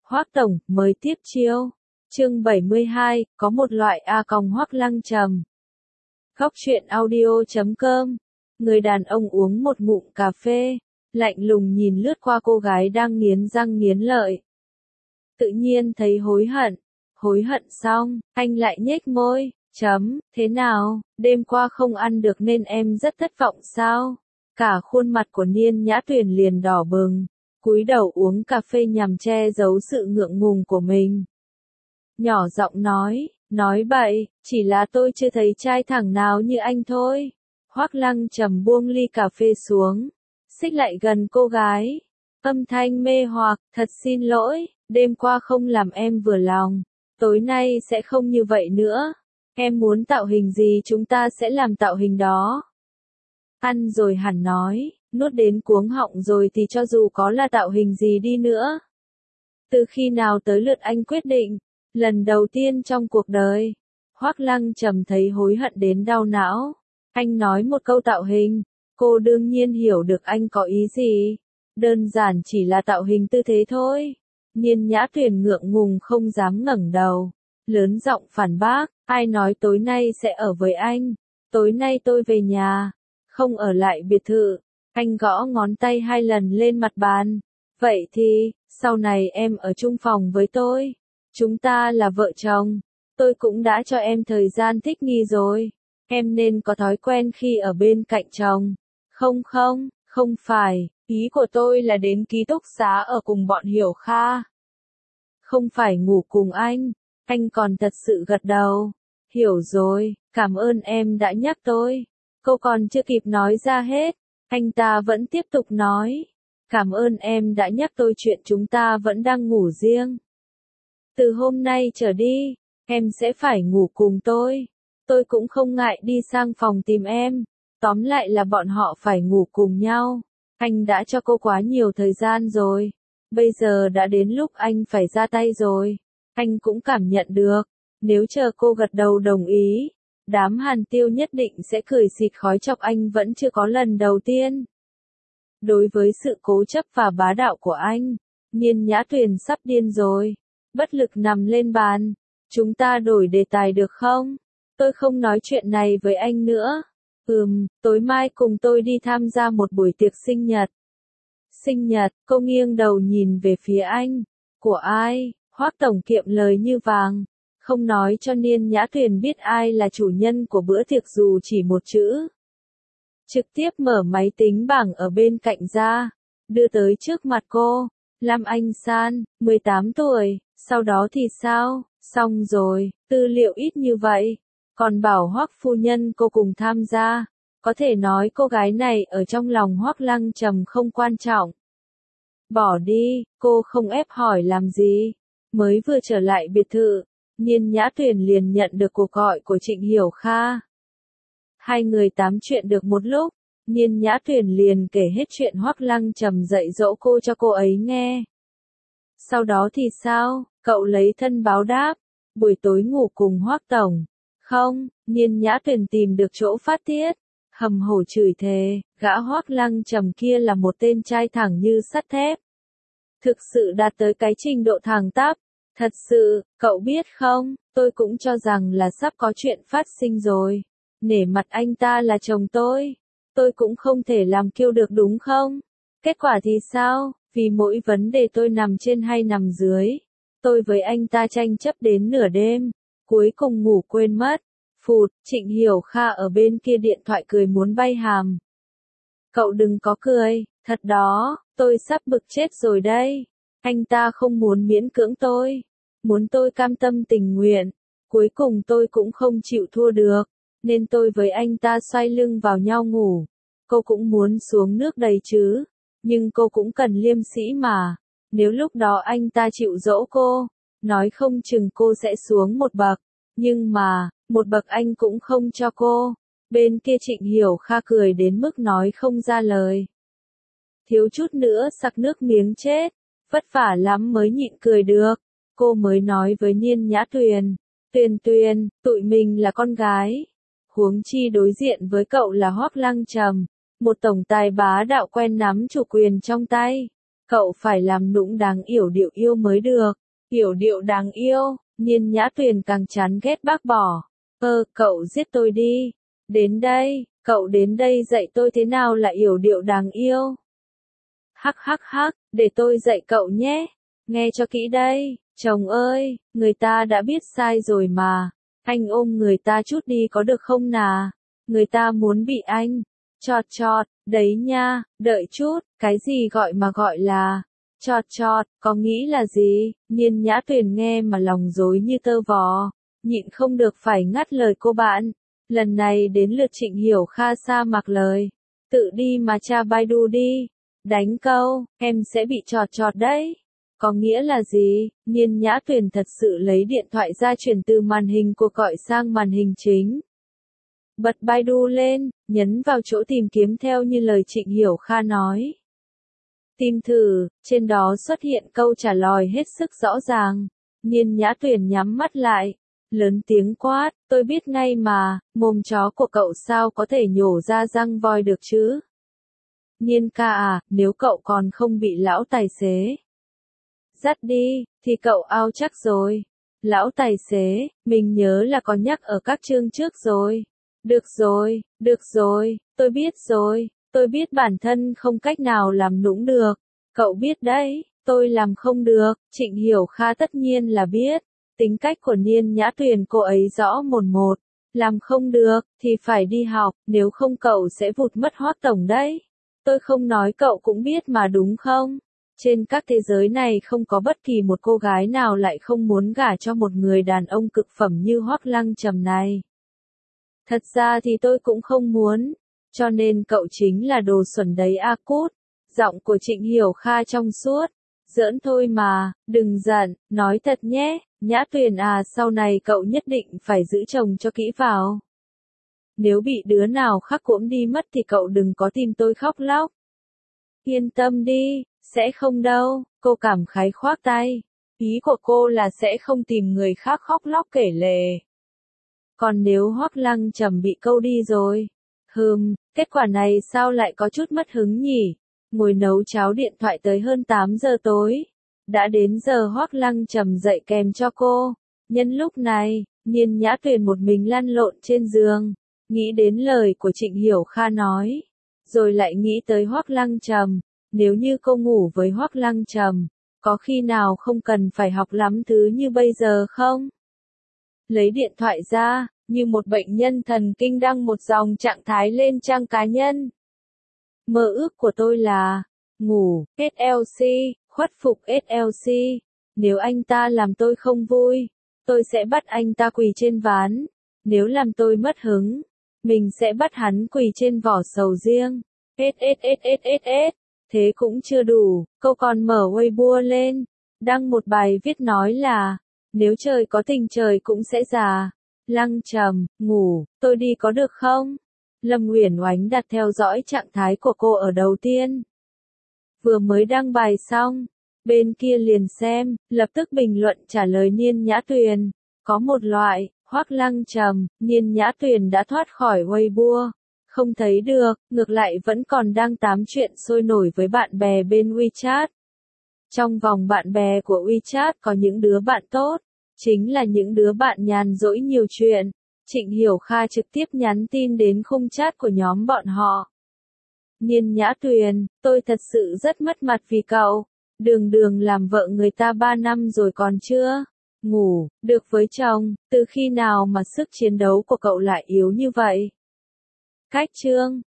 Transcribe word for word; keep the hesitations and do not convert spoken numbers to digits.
Hoắc tổng, mới tiếp chiêu. Chương bảy mươi hai, có một loại A còng Hoắc Lăng Trầm. Góc truyện audio chấm com. Người đàn ông uống một ngụm cà phê, lạnh lùng nhìn lướt qua cô gái đang nghiến răng nghiến lợi. Tự nhiên thấy hối hận. Hối hận xong, anh lại nhếch môi, chấm, thế nào, đêm qua không ăn được nên em rất thất vọng sao? Cả khuôn mặt của Niên Nhã Tuyền liền đỏ bừng, cúi đầu uống cà phê nhằm che giấu sự ngượng ngùng của mình. Nhỏ giọng nói, nói bậy, chỉ là tôi chưa thấy trai thẳng nào như anh thôi. Hoắc Lăng Trầm buông ly cà phê xuống, xích lại gần cô gái, âm thanh mê hoặc, thật xin lỗi, đêm qua không làm em vừa lòng, tối nay sẽ không như vậy nữa. Em muốn tạo hình gì chúng ta sẽ làm tạo hình đó. Ăn rồi hẳn nói, nuốt đến cuống họng rồi thì cho dù có là tạo hình gì đi nữa. Từ khi nào tới lượt anh quyết định, lần đầu tiên trong cuộc đời, Hoắc Lăng Trầm thấy hối hận đến đau não. Anh nói một câu tạo hình, cô đương nhiên hiểu được anh có ý gì. Đơn giản chỉ là tạo hình tư thế thôi. Niên Nhã Tuyền ngượng ngùng không dám ngẩng đầu, lớn giọng phản bác, ai nói tối nay sẽ ở với anh, tối nay tôi về nhà, không ở lại biệt thự. Anh gõ ngón tay hai lần lên mặt bàn, vậy thì, sau này em ở chung phòng với tôi, chúng ta là vợ chồng, tôi cũng đã cho em thời gian thích nghi rồi, em nên có thói quen khi ở bên cạnh chồng. Không không, không phải, ý của tôi là đến ký túc xá ở cùng bọn Hiểu Kha. Không phải ngủ cùng anh. Anh còn thật sự gật đầu. Hiểu rồi, cảm ơn em đã nhắc tôi. Câu còn chưa kịp nói ra hết, anh ta vẫn tiếp tục nói. Cảm ơn em đã nhắc tôi chuyện chúng ta vẫn đang ngủ riêng. Từ hôm nay trở đi, em sẽ phải ngủ cùng tôi. Tôi cũng không ngại đi sang phòng tìm em. Tóm lại là bọn họ phải ngủ cùng nhau. Anh đã cho cô quá nhiều thời gian rồi. Bây giờ đã đến lúc anh phải ra tay rồi. Anh cũng cảm nhận được, nếu chờ cô gật đầu đồng ý, đám Hàn Tiêu nhất định sẽ cười xịt khói chọc anh vẫn chưa có lần đầu tiên. Đối với sự cố chấp và bá đạo của anh, Niên Nhã Tuyền sắp điên rồi, bất lực nằm lên bàn. Chúng ta đổi đề tài được không? Tôi không nói chuyện này với anh nữa. Ừm, tối mai cùng tôi đi tham gia một buổi tiệc sinh nhật. Sinh nhật, cô nghiêng đầu nhìn về phía anh. Của ai? Hoắc tổng kiệm lời như vàng, không nói cho Niên Nhã Tuyền biết ai là chủ nhân của bữa tiệc dù chỉ một chữ. Trực tiếp mở máy tính bảng ở bên cạnh ra, đưa tới trước mặt cô. Lam Anh San, mười tám tuổi, sau đó thì sao? Xong rồi, tư liệu ít như vậy, còn bảo Hoắc phu nhân cô cùng tham gia, có thể nói cô gái này ở trong lòng Hoắc Lăng Trầm không quan trọng. Bỏ đi, cô không ép hỏi làm gì. Mới vừa trở lại biệt thự, Niên Nhã Tuyền liền nhận được cuộc gọi của Trịnh Hiểu Kha. Hai người tám chuyện được một lúc, Niên Nhã Tuyền liền kể hết chuyện Hoắc Lăng Trầm dạy dỗ cô cho cô ấy nghe. Sau đó thì sao? Cậu lấy thân báo đáp, buổi tối ngủ cùng Hoắc tổng. Không, Niên Nhã Tuyền tìm được chỗ phát tiết, hầm hổ chửi thề, gã Hoắc Lăng Trầm kia là một tên trai thẳng như sắt thép. Thực sự đạt tới cái trình độ thẳng tắp. Thật sự, cậu biết không, tôi cũng cho rằng là sắp có chuyện phát sinh rồi. Nể mặt anh ta là chồng tôi, tôi cũng không thể làm kiêu được đúng không? Kết quả thì sao? Vì mỗi vấn đề tôi nằm trên hay nằm dưới, tôi với anh ta tranh chấp đến nửa đêm, cuối cùng ngủ quên mất. Phụt, Trịnh Hiểu Kha ở bên kia điện thoại cười muốn bay hàm. Cậu đừng có cười, thật đó, tôi sắp bực chết rồi đây. Anh ta không muốn miễn cưỡng tôi, muốn tôi cam tâm tình nguyện, cuối cùng tôi cũng không chịu thua được, nên tôi với anh ta xoay lưng vào nhau ngủ. Cô cũng muốn xuống nước đầy chứ, nhưng cô cũng cần liêm sĩ mà, nếu lúc đó anh ta chịu dỗ cô, nói không chừng cô sẽ xuống một bậc, nhưng mà, một bậc anh cũng không cho cô. Bên kia Trịnh Hiểu Kha cười đến mức nói không ra lời. Thiếu chút nữa sặc nước miếng chết. Vất vả lắm mới nhịn cười được. Cô mới nói với Niên Nhã Tuyền. Tuyền Tuyền, tụi mình là con gái. Huống chi đối diện với cậu là Hoắc Lăng Trầm. Một tổng tài bá đạo quen nắm chủ quyền trong tay. Cậu phải làm nũng đáng yểu điệu yêu mới được. Yểu điệu đáng yêu, Nhiên Nhã Tuyền càng chán ghét bác bỏ. Ơ, cậu giết tôi đi. Đến đây, cậu đến đây dạy tôi thế nào là yểu điệu đáng yêu. Hắc hắc hắc, để tôi dạy cậu nhé. Nghe cho kỹ đây, chồng ơi, người ta đã biết sai rồi mà. Anh ôm người ta chút đi có được không nà? Người ta muốn bị anh chọt chọt, đấy nha, đợi chút, cái gì gọi mà gọi là chọt chọt, có nghĩ là gì? Nhiên Nhã Tuyền nghe mà lòng rối như tơ vò, nhịn không được phải ngắt lời cô bạn. Lần này đến lượt Trịnh Hiểu Kha sa mặc lời. Tự đi mà tra Baidu đi. Đánh câu, em sẽ bị chọt chọt đấy. Có nghĩa là gì? Nhiên Nhã Tuyền thật sự lấy điện thoại ra chuyển từ màn hình cuộc gọi sang màn hình chính. Bật Baidu lên, nhấn vào chỗ tìm kiếm theo như lời Trịnh Hiểu Kha nói. Tìm thử, trên đó xuất hiện câu trả lời hết sức rõ ràng. Nhiên Nhã Tuyền nhắm mắt lại, lớn tiếng quát, tôi biết ngay mà, mồm chó của cậu sao có thể nhổ ra răng voi được chứ? Nhiên ca à, nếu cậu còn không bị lão tài xế dắt đi, thì cậu ao chắc rồi. Lão tài xế, mình nhớ là có nhắc ở các chương trước rồi. Được rồi, được rồi, tôi biết rồi, tôi biết bản thân không cách nào làm nũng được. Cậu biết đấy, tôi làm không được, Trịnh Hiểu Kha tất nhiên là biết. Tính cách của Nhiên Nhã Tuyền cô ấy rõ mồn một. Làm không được, thì phải đi học, nếu không cậu sẽ vụt mất Hoác Tổng đấy. Tôi không nói cậu cũng biết mà đúng không? Trên các thế giới này không có bất kỳ một cô gái nào lại không muốn gả cho một người đàn ông cực phẩm như Hoác Lăng Trầm này. Thật ra thì tôi cũng không muốn, cho nên cậu chính là đồ xuẩn đấy a cút. Giọng của Trịnh Hiểu Kha trong suốt. Giỡn thôi mà, đừng giận, nói thật nhé, Nhã Tuyền à, sau này cậu nhất định phải giữ chồng cho kỹ vào. Nếu bị đứa nào khác cỗm đi mất thì cậu đừng có tìm tôi khóc lóc. Yên tâm đi, sẽ không đâu, cô cảm khái khoác tay. Ý của cô là sẽ không tìm người khác khóc lóc kể lể. Còn nếu Hoác Lăng Trầm bị câu đi rồi, hừm, kết quả này sao lại có chút mất hứng nhỉ? Ngồi nấu cháo điện thoại tới hơn tám giờ tối. Đã đến giờ Hoác Lăng Trầm dậy kèm cho cô. Nhân lúc này, Nhiên Nhã Tuyền một mình lăn lộn trên giường, nghĩ đến lời của Trịnh Hiểu Kha nói, rồi lại nghĩ tới Hoác Lăng Trầm. Nếu như cô ngủ với Hoác Lăng Trầm, có khi nào không cần phải học lắm thứ như bây giờ không? Lấy điện thoại ra, như một bệnh nhân thần kinh đăng một dòng trạng thái lên trang cá nhân. Mơ ước của tôi là ngủ, ét lờ xê, khuất phục ét lờ xê. Nếu anh ta làm tôi không vui, tôi sẽ bắt anh ta quỳ trên ván. Nếu làm tôi mất hứng, mình sẽ bắt hắn quỳ trên vỏ sầu riêng. ét ét ét ét ét ét. Thế cũng chưa đủ, cô còn mở Weibo lên, đăng một bài viết nói là, nếu trời có tình trời cũng sẽ già. Lăng Trầm, ngủ, tôi đi có được không? Lâm Uyển Oánh đặt theo dõi trạng thái của cô ở đầu tiên. Vừa mới đăng bài xong, bên kia liền xem, lập tức bình luận trả lời Nhiên Nhã Tuyền. Có một loại, Hoác Lăng Trầm, Nhiên Nhã Tuyền đã thoát khỏi Weibo. Không thấy được, ngược lại vẫn còn đang tám chuyện sôi nổi với bạn bè bên WeChat. Trong vòng bạn bè của WeChat có những đứa bạn tốt, chính là những đứa bạn nhàn rỗi nhiều chuyện. Trịnh Hiểu Kha trực tiếp nhắn tin đến khung chat của nhóm bọn họ. Nhiên Nhã Tuyền, tôi thật sự rất mất mặt vì cậu. Đường đường làm vợ người ta ba năm rồi còn chưa ngủ được với chồng, từ khi nào mà sức chiến đấu của cậu lại yếu như vậy? Cách chương